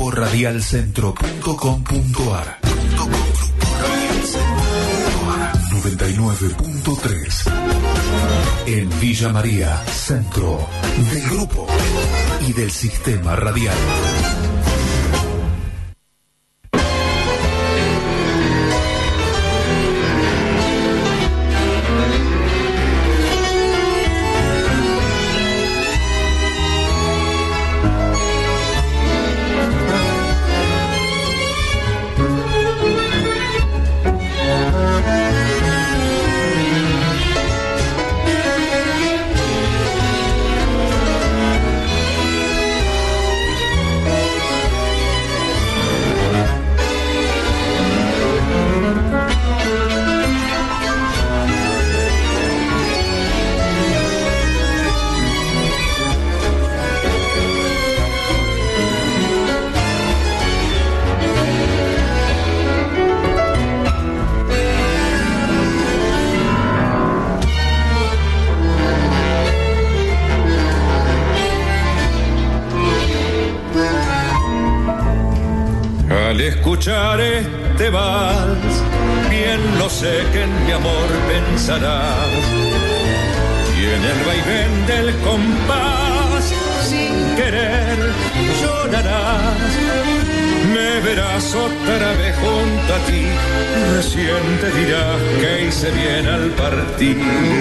gruporadialcentro.com.ar 99.3 en Villa María, centro del grupo y del sistema radial. Escuchar este vals, bien lo sé que en mi amor pensarás, y en el vaivén del compás, sin querer llorarás. Me verás otra vez junto a ti, recién te dirás que hice bien al partir,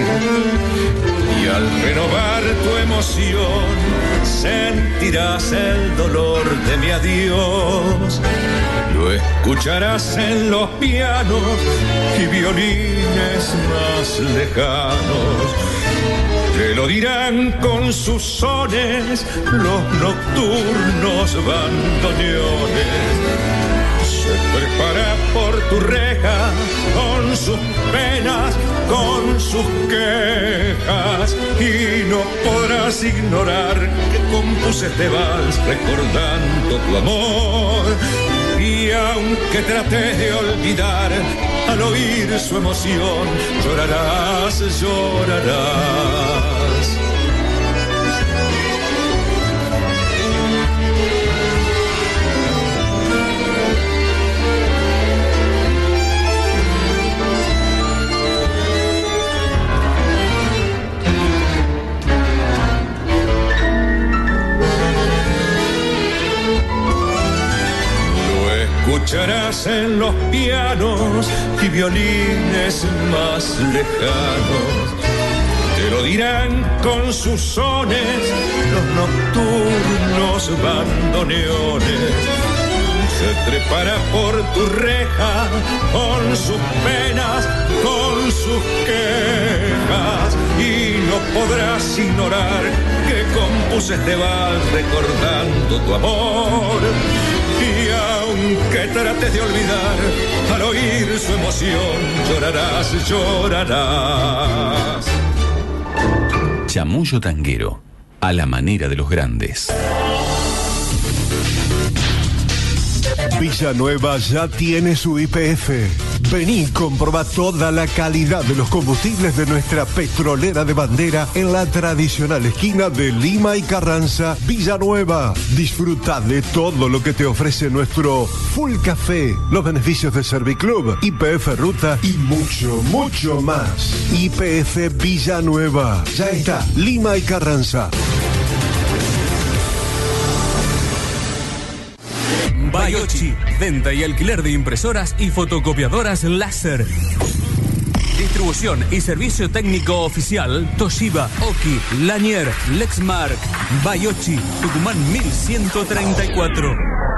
y al renovar tu emoción sentirás el dolor de mi adiós. Lo escucharás en los pianos y violines más lejanos. Te lo dirán con sus sones los nocturnos bandoneones. Se prepara por tu reja con sus penas, con sus quejas, y no podrás ignorar que compuse este vals recordando tu amor. Y aunque trates de olvidar, al oír su emoción, llorarás, llorarás. Escucharás en los pianos y violines más lejanos. Te lo dirán con sus sones los nocturnos bandoneones. Se trepará por tu reja con sus penas, con sus quejas, y no podrás ignorar que compuse este vals recordando tu amor. Y aunque trates de olvidar, al oír su emoción, llorarás, llorarás. Chamullo tanguero, a la manera de los grandes. Villanueva ya tiene su YPF. Vení y comprobá toda la calidad de los combustibles de nuestra petrolera de bandera en la tradicional esquina de Lima y Carranza, Villanueva. Disfruta de todo lo que te ofrece nuestro Full Café, los beneficios de Serviclub, YPF Ruta y mucho, mucho más. YPF Villanueva. Ya está, Lima y Carranza. Bayochi, venta y alquiler de impresoras y fotocopiadoras láser. Distribución y servicio técnico oficial Toshiba, Oki, Lanier, Lexmark. Bayochi, Tucumán 1134.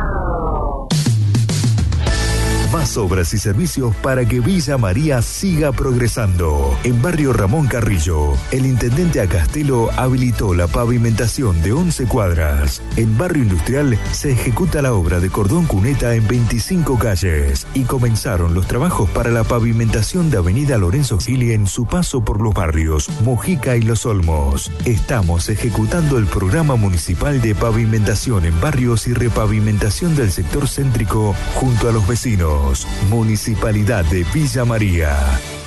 Más obras y servicios para que Villa María siga progresando. En barrio Ramón Carrillo, el intendente Acastelo habilitó la pavimentación de 11 cuadras. En barrio industrial se ejecuta la obra de cordón cuneta en 25 calles y comenzaron los trabajos para la pavimentación de avenida Lorenzo Gili en su paso por los barrios Mojica y Los Olmos. Estamos ejecutando el programa municipal de pavimentación en barrios y repavimentación del sector céntrico junto a los vecinos. Municipalidad de Villa María.